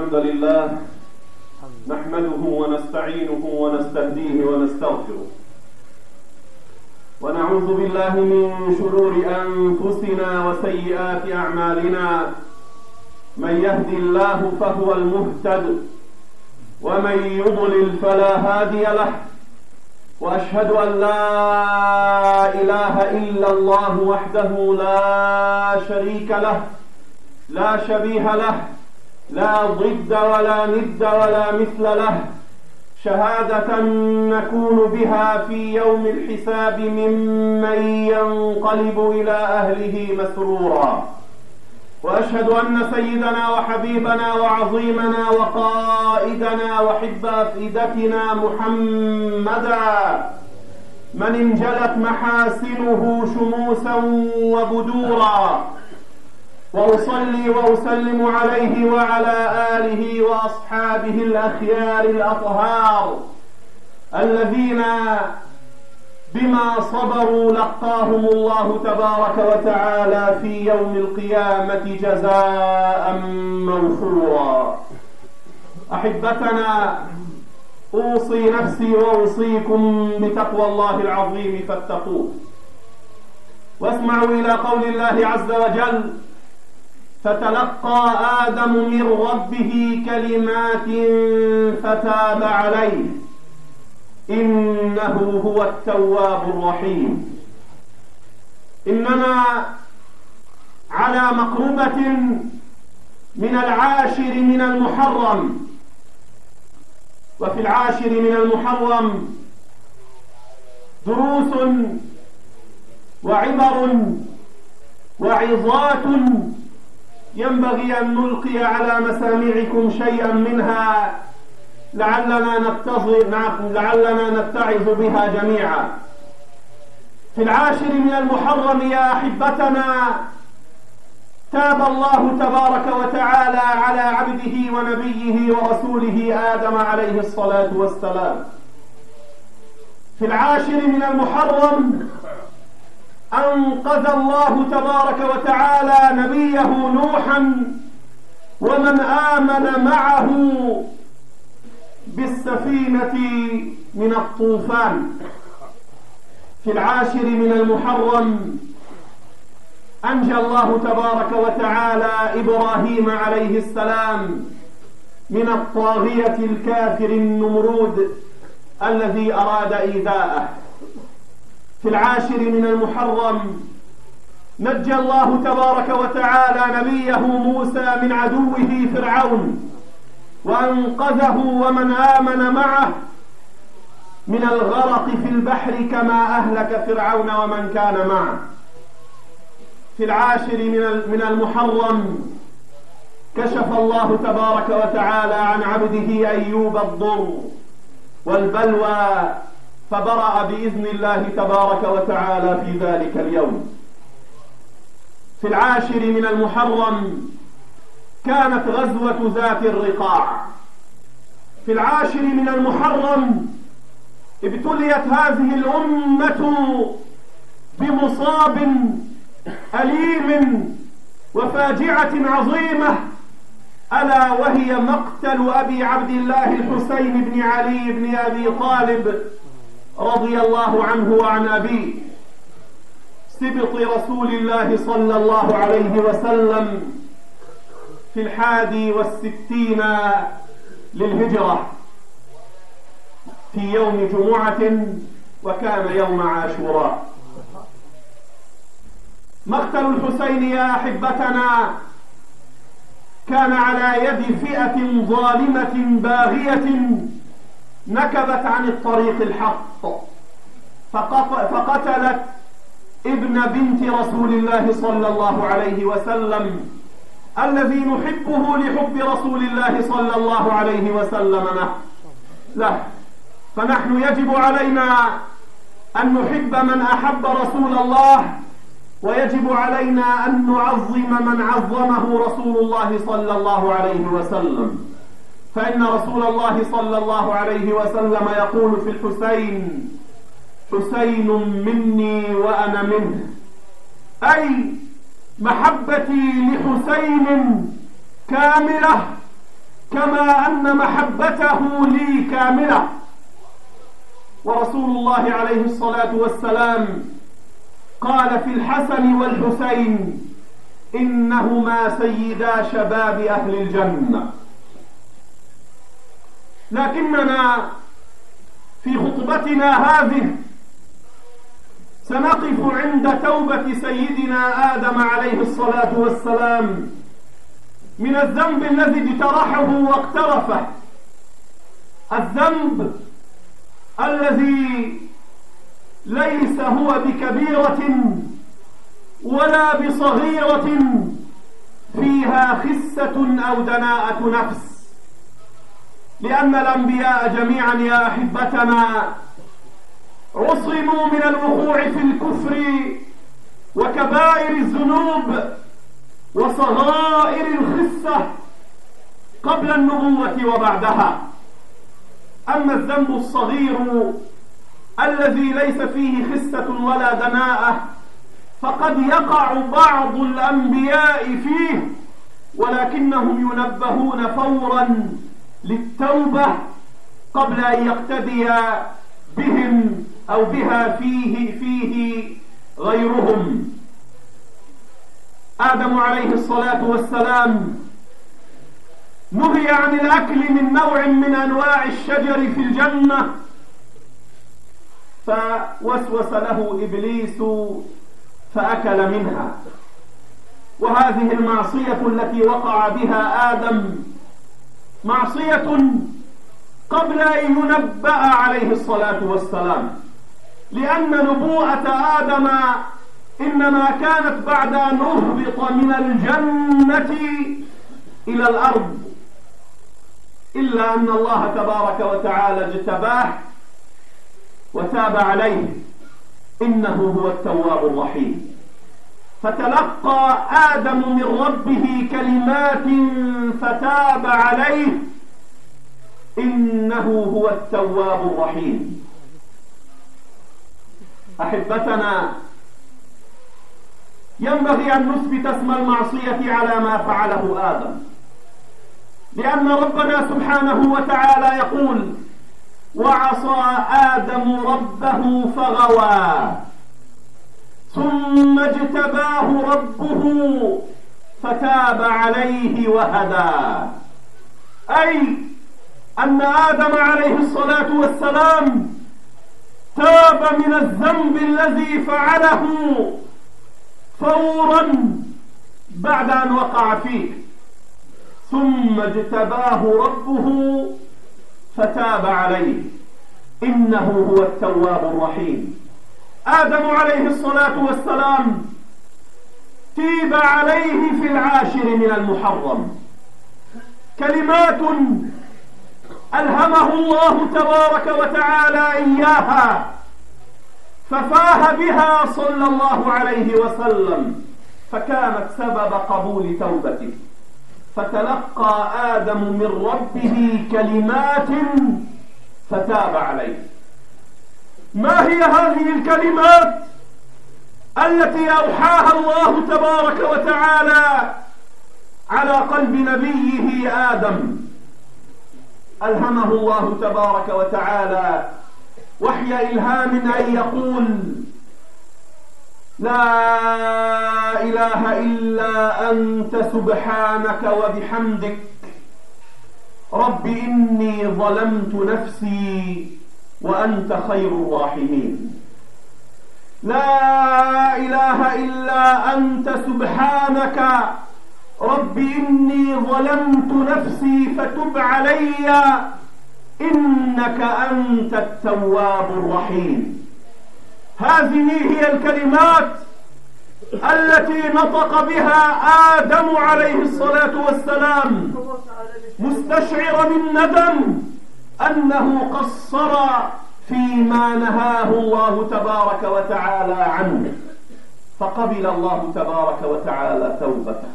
الحمد لله نحمده ونستعينه ونستهديه ونستغفره ونعوذ بالله من شرور أنفسنا وسيئات أعمالنا. من يهدي الله فهو المهتد ومن يضلل فلا هادي له، وأشهد أن لا إله إلا الله وحده لا شريك له لا شبيه له لا ضد ولا ند ولا مثل له، شهادة نكون بها في يوم الحساب ممن ينقلب إلى أهله مسرورا. وأشهد أن سيدنا وحبيبنا وعظيمنا وقائدنا وحب أفئدتنا محمدا من انجلت محاسنه شموسا وبدورا، وأصلي وأسلم عليه وعلى آله وأصحابه الأخيار الأطهار الذين بما صبروا لقاهم الله تبارك وتعالى في يوم القيامة جزاء موفورا. أحبتنا، أوصي نفسي وأوصيكم بتقوى الله العظيم فاتقوه. واسمعوا إلى قول الله عز وجل: فتلقى آدم من ربه كلمات فتاب عليه إنه هو التواب الرحيم. إننا على مقربة من العاشر من المحرم، وفي العاشر من المحرم دروس وعبر وعظات ينبغي أن نلقي على مسامعكم شيئا منها لعلنا نتعظ بها جميعا. في العاشر من المحرم يا أحبتنا تاب الله تبارك وتعالى على عبده ونبيه ورسوله آدم عليه الصلاة والسلام. في العاشر من المحرم أنقذ الله تبارك وتعالى نبيه نوحا ومن آمن معه بالسفينة من الطوفان. في العاشر من المحرم أنجى الله تبارك وتعالى إبراهيم عليه السلام من الطاغية الكافر النمرود الذي أراد إيذاءه. في العاشر من المحرم نجى الله تبارك وتعالى نبيه موسى من عدوه فرعون وأنقذه ومن آمن معه من الغرق في البحر كما أهلك فرعون ومن كان معه. في العاشر من المحرم كشف الله تبارك وتعالى عن عبده أيوب الضر والبلوى فبرأ بإذن الله تبارك وتعالى في ذلك اليوم. في العاشر من المحرم كانت غزوة ذات الرقاع. في العاشر من المحرم ابتليت هذه الأمة بمصاب أليم وفاجعة عظيمة، ألا وهي مقتل أبي عبد الله الحسين بن علي بن أبي طالب رضي الله عنه وعن أبيه سبط رسول الله صلى الله عليه وسلم في 61 للهجرة في يوم جمعة وكان يوم عاشوراء. مقتل الحسين يا أحبتنا كان على يد فئة ظالمة باغية نكبت عن الطريق الحق فقتلت ابن بنت رسول الله صلى الله عليه وسلم الذي نحبه لحب رسول الله صلى الله عليه وسلم له. فنحن يجب علينا أن نحب من أحب رسول الله، ويجب علينا أن نعظم من عظمه رسول الله صلى الله عليه وسلم. فإن رسول الله صلى الله عليه وسلم يقول في الحسين: حسين مني وأنا منه، أي محبتي لحسين كاملة كما أن محبته لي كاملة. ورسول الله عليه الصلاة والسلام قال في الحسن والحسين: إنهما سيدا شباب أهل الجنة. لكننا في خطبتنا هذه سنقف عند توبة سيدنا آدم عليه الصلاة والسلام من الذنب الذي اجترحه واقترفه، الذنب الذي ليس هو بكبيرة ولا بصغيرة فيها خسة أو دناءة نفس، لأن الأنبياء جميعا يا أحبتنا عصموا من الوقوع في الكفر وكبائر الذنوب وصغائر الخسة قبل النبوة وبعدها. أما الذنب الصغير الذي ليس فيه خسة ولا دناءة فقد يقع بعض الأنبياء فيه، ولكنهم ينبهون فورا للتوبة قبل أن يقتدي بهم أو بها فيه غيرهم. آدم عليه الصلاة والسلام نهي عن الأكل من نوع من أنواع الشجر في الجنة، فوسوس له إبليس فأكل منها. وهذه المعصية التي وقع بها آدم معصية قبل أن ينبأ عليه الصلاة والسلام، لأن نبوءة آدم إنما كانت بعد أن أهبط من الجنة إلى الأرض، إلا أن الله تبارك وتعالى اجتباه وتاب عليه، إنه هو التواب الرحيم. فتلقى آدم من ربه كلمات فتاب عليه، إنه هو التواب الرحيم. أحبتنا، ينبغي أن نثبت اسم المعصية على ما فعله آدم، لأن ربنا سبحانه وتعالى يقول: وعصى آدم ربه فغوى ثم اجتباه ربه فتاب عليه وهدى. أي أن آدم عليه الصلاة والسلام تاب من الذنب الذي فعله فورا بعد أن وقع فيه، ثم اجتباه ربه فتاب عليه، إنه هو التواب الرحيم. آدم عليه الصلاة والسلام تيب عليه في العاشر من المحرم كلمات ألهمه الله تبارك وتعالى إياها، ففاه بها صلى الله عليه وسلم، فكانت سبب قبول توبته. فتلقى آدم من ربه كلمات فتاب عليه. ما هي هذه الكلمات التي أوحاها الله تبارك وتعالى على قلب نبيه آدم؟ ألهمه الله تبارك وتعالى وحي إلهام أن يقول: لا إله إلا أنت سبحانك وبحمدك رب إني ظلمت نفسي وأنت خير الراحمين. لا إله إلا أنت سبحانك رب إني ظلمت نفسي فتب علي إنك أنت التواب الرحيم. هذه هي الكلمات التي نطق بها آدم عليه الصلاة والسلام مستشعرا الندم أنه قصر فيما نهاه الله تبارك وتعالى عنه، فقبل الله تبارك وتعالى توبته.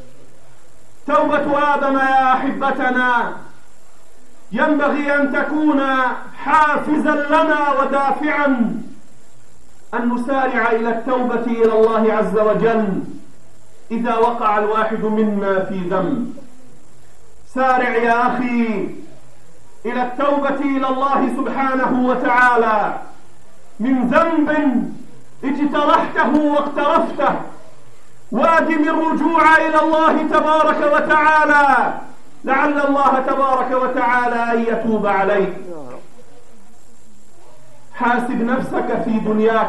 توبة آدم يا أحبتنا ينبغي أن تكون حافزا لنا ودافعا أن نسارع إلى التوبة إلى الله عز وجل إذا وقع الواحد منا في ذنب، سارع يا أخي إلى التوبة إلى الله سبحانه وتعالى من ذنب اجترحته واقترفته، وادم الرجوع إلى الله تبارك وتعالى لعل الله تبارك وتعالى أن يتوب عليك. حاسب نفسك في دنياك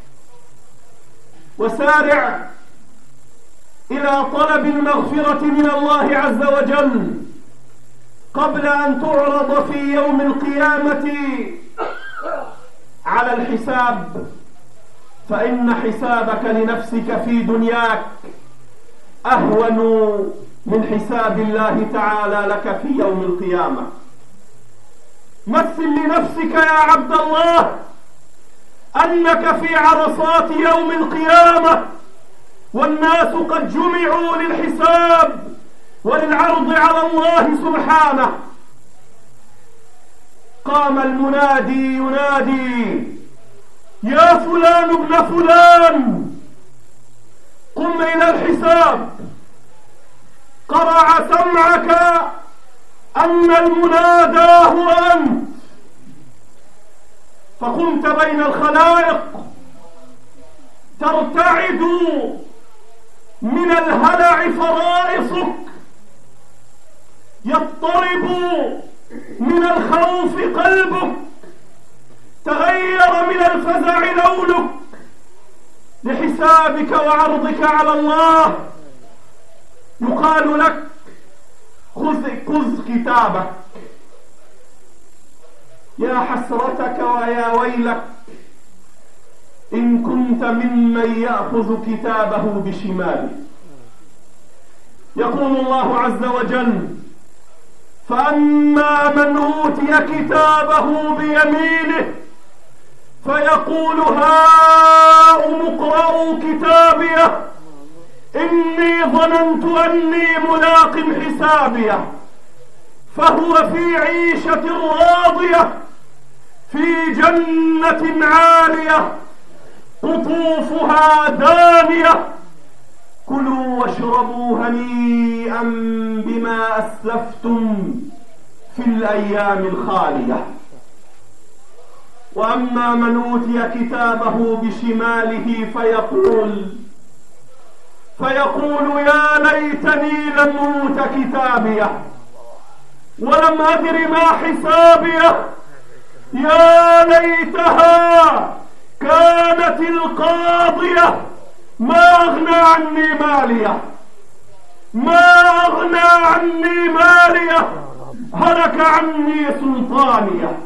وسارع إلى طلب المغفرة من الله عز وجل قبل أن تعرض في يوم القيامة على الحساب، فإن حسابك لنفسك في دنياك أهون من حساب الله تعالى لك في يوم القيامة. مثل لنفسك يا عبد الله أنك في عرصات يوم القيامة والناس قد جمعوا للحساب وللعرض على الله سبحانه. قام المنادي ينادي: يا فلان ابن فلان قم إلى الحساب. قرع سمعك أن المنادى هو أنت، فقمت بين الخلائق ترتعد من الهلع فرائصك، يضطرب من الخوف قلبك، تغير من الفزع لونك لحسابك وعرضك على الله. يقال لك: خذ كتابك. يا حسرتك ويا ويلك إن كنت ممن يأخذ كتابه بشماله. يقول الله عز وجل: فأما من أوتي كتابه بيمينه فيقول هاؤم اقرءوا كتابيه إني ظننت أني ملاق حسابيه فهو في عيشة راضية في جنة عالية قطوفها دانية كلوا واشربوا هنيئا بما أسلفتم في الأيام الخالية. وأما من أوتي كتابه بشماله فيقول يا ليتني لم أوت كتابيه ولم أدر ما حسابيه يا ليتها كانت القاضية ما أغنى عني ماليه هلك عني سلطانيه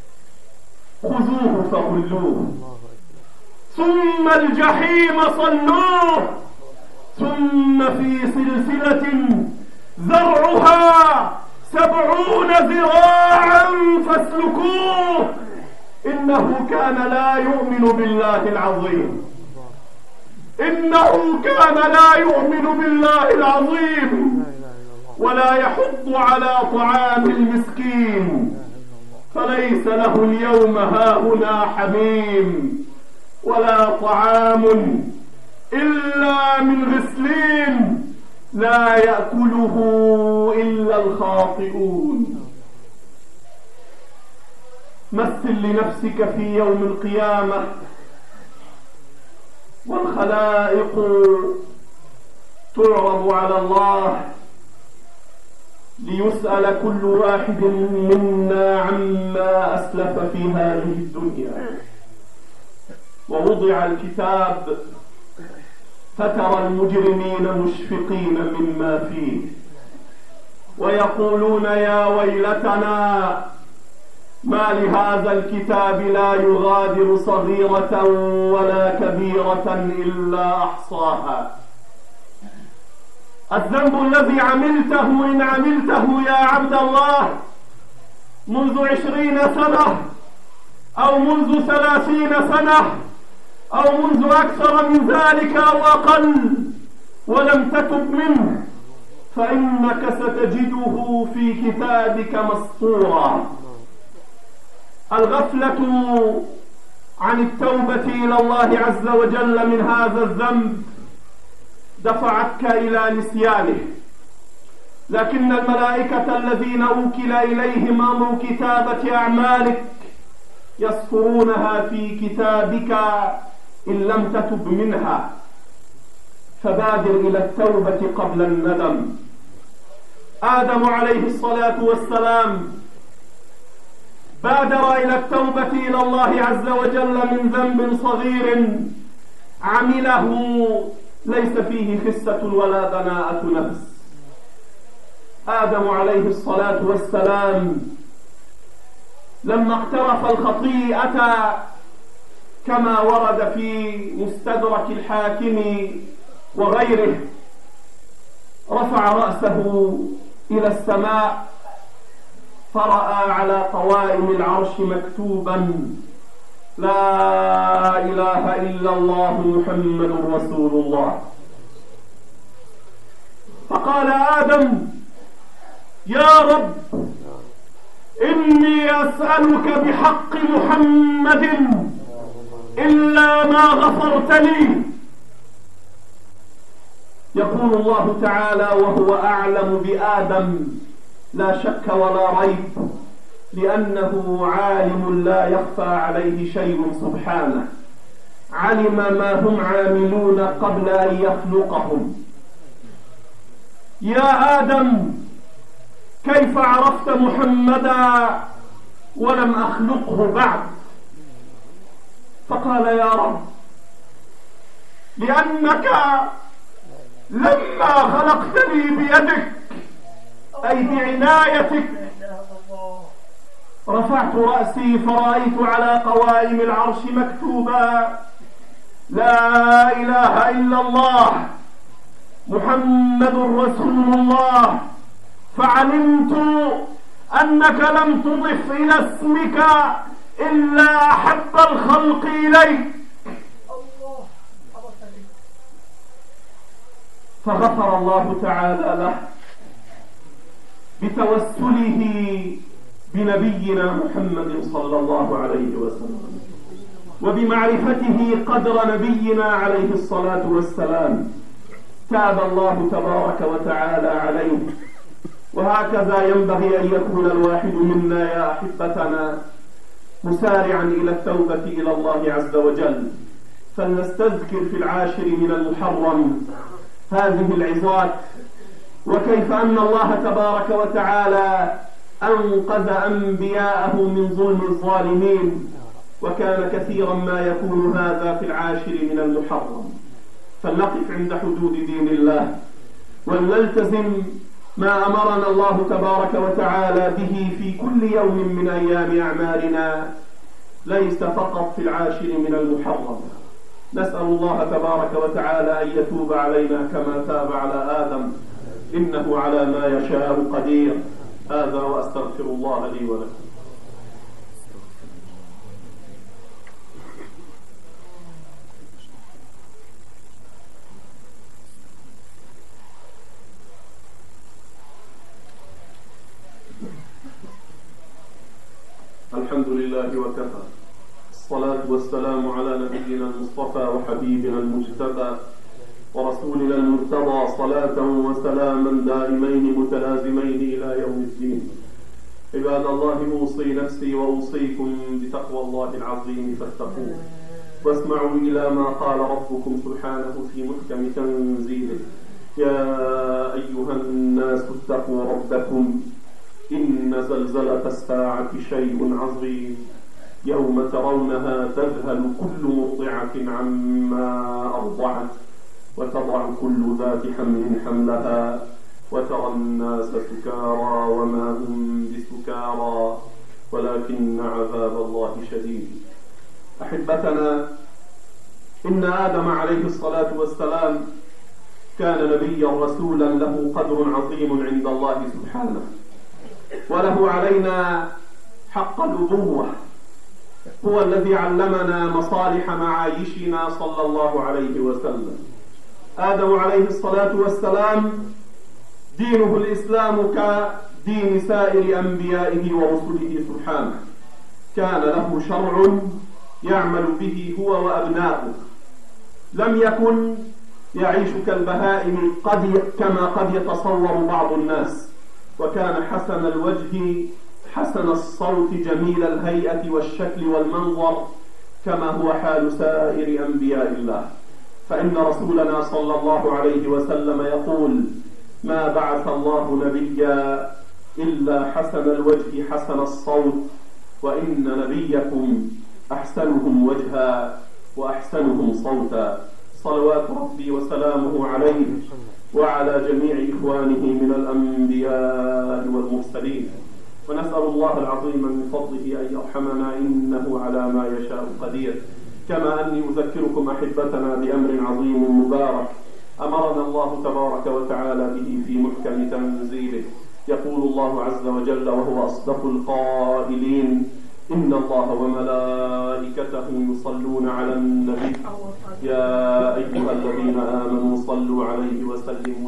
خذوه فغلوه ثم الجحيم صلوه ثم في سلسلة ذرعها 70 ذراعا فاسلكوه إنه كان لا يؤمن بالله العظيم ولا يحض على طعام المسكين فليس له اليوم هاهنا حميم ولا طعام إلا من غسلين لا يأكله إلا الخاطئون. مثل لنفسك في يوم القيامة والخلائق تعرض على الله ليسأل كل واحد منا عما أسلف في هذه الدنيا. ووضع الكتاب فترى المجرمين مشفقين مما فيه ويقولون يا ويلتنا ما لهذا الكتاب لا يغادر صغيرة ولا كبيرة إلا أحصاها. الذنب الذي عملته إن عملته يا عبد الله منذ 20 سنة أو منذ 30 سنة أو منذ أكثر من ذلك أو أقل ولم تتب منه فإنك ستجده في كتابك مسطورا. الغفلة عن التوبة إلى الله عز وجل من هذا الذنب دفعتك إلى نسيانه لكن الملائكة الذين أوكل إليهم أمر كتابة أعمالك يسطرونها في كتابك إن لم تتب منها، فبادر إلى التوبة قبل الندم. آدم عليه الصلاة والسلام بادر إلى التوبة إلى الله عز وجل من ذنب صغير عمله ليس فيه خسة ولا دناءة نفس. آدم عليه الصلاة والسلام لما اقترف الخطيئة كما ورد في مستدرك الحاكم وغيره رفع رأسه إلى السماء فرأى على قوائم العرش مكتوبا: لا إله إلا الله محمد رسول الله. فقال آدم: يا رب، إني أسألك بحق محمد إلا ما غفرت لي. يقول الله تعالى وهو أعلم بآدم لا شك ولا ريب، لأنه عالم لا يخفى عليه شيء سبحانه، علم ما هم عاملون قبل أن يخلقهم. يا آدم، كيف عرفت محمدا ولم أخلقه بعد؟ فقال: يا رب، لأنك لما خلقتني بيدك أي بعنايتك رفعت رأسي فرأيت على قوائم العرش مكتوبا: لا إله إلا الله محمد رسول الله، فعلمت أنك لم تضف إلى اسمك إلا أحب الخلق إليك. فغفر الله تعالى له بتوسله بنبينا محمد صلى الله عليه وسلم وبمعرفته قدر نبينا عليه الصلاة والسلام. تاب الله تبارك وتعالى عليه. وهكذا ينبغي أن يكون الواحد منا يا أحبتنا مسارعا إلى التوبة إلى الله عز وجل. فلنستذكر في العاشر من المحرم هذه العظات، وكيف أن الله تبارك وتعالى أنقذ أنبياءه من ظلم الظالمين، وكان كثيرا ما يكون هذا في العاشر من المحرم. فلنقف عند حدود دين الله ولنلتزم ما أمرنا الله تبارك وتعالى به في كل يوم من أيام أعمالنا، ليس فقط في العاشر من المحرم. نسأل الله تبارك وتعالى أن يتوب علينا كما تاب على آدم، إنه على ما يشاء قدير. هذا وأستغفر الله لي ولكم. الحمد لله وكفى، الصلاة والسلام على نبينا المصطفى وحبيبنا المجتبى ورسولنا المرتضى، صلاة وسلاما دائمين متلازمين إلى يوم الدين. عباد الله، أوصي نفسي وأوصيكم بتقوى الله العظيم فاتقوه، واسمعوا إلى ما قال ربكم سبحانه في محكم تنزيله: يا أيها الناس اتقوا ربكم إن زلزلة الساعة شيء عظيم، يوم ترونها تذهل كل مرضعة عما أرضعت وتضع كل ذات حمل حملها وترى الناس سكارى وما هم بسكارى ولكن عذاب الله شديد. أحبتنا، إن آدم عليه الصلاة والسلام كان نبيا رسولا له قدر عظيم عند الله سبحانه، وله علينا حق الأبوة. هو الذي علمنا مصالح معايشنا صلى الله عليه وسلم. آدم عليه الصلاة والسلام دينه الإسلام كدين سائر أنبيائه ورسله سبحانه، كان له شرع يعمل به هو وأبناؤه، لم يكن يعيش كالبهائم كما قد يتصور بعض الناس، وكان حسن الوجه حسن الصوت جميل الهيئة والشكل والمنظر، كما هو حال سائر أنبياء الله. فإن رسولنا صلى الله عليه وسلم يقول: ما بعث الله نبيا إلا حسن الوجه حسن الصوت، وإن نبيكم أحسنهم وجها وأحسنهم صوتا. صلوات ربي وسلامه عليه وعلى جميع إخوانه من الأنبياء والمرسلين. ونسأل الله العظيم من فضله أن يرحمنا إنه على ما يشاء قدير. كما أني أذكركم أحبتنا بأمر عظيم مبارك أمرنا الله تبارك وتعالى به في محكم تنزيله. يقول الله عز وجل وهو أصدق القائلين: إن الله وملائكته يصلون على النبي يا أيها الذين آمنوا صلوا عليه وسلموا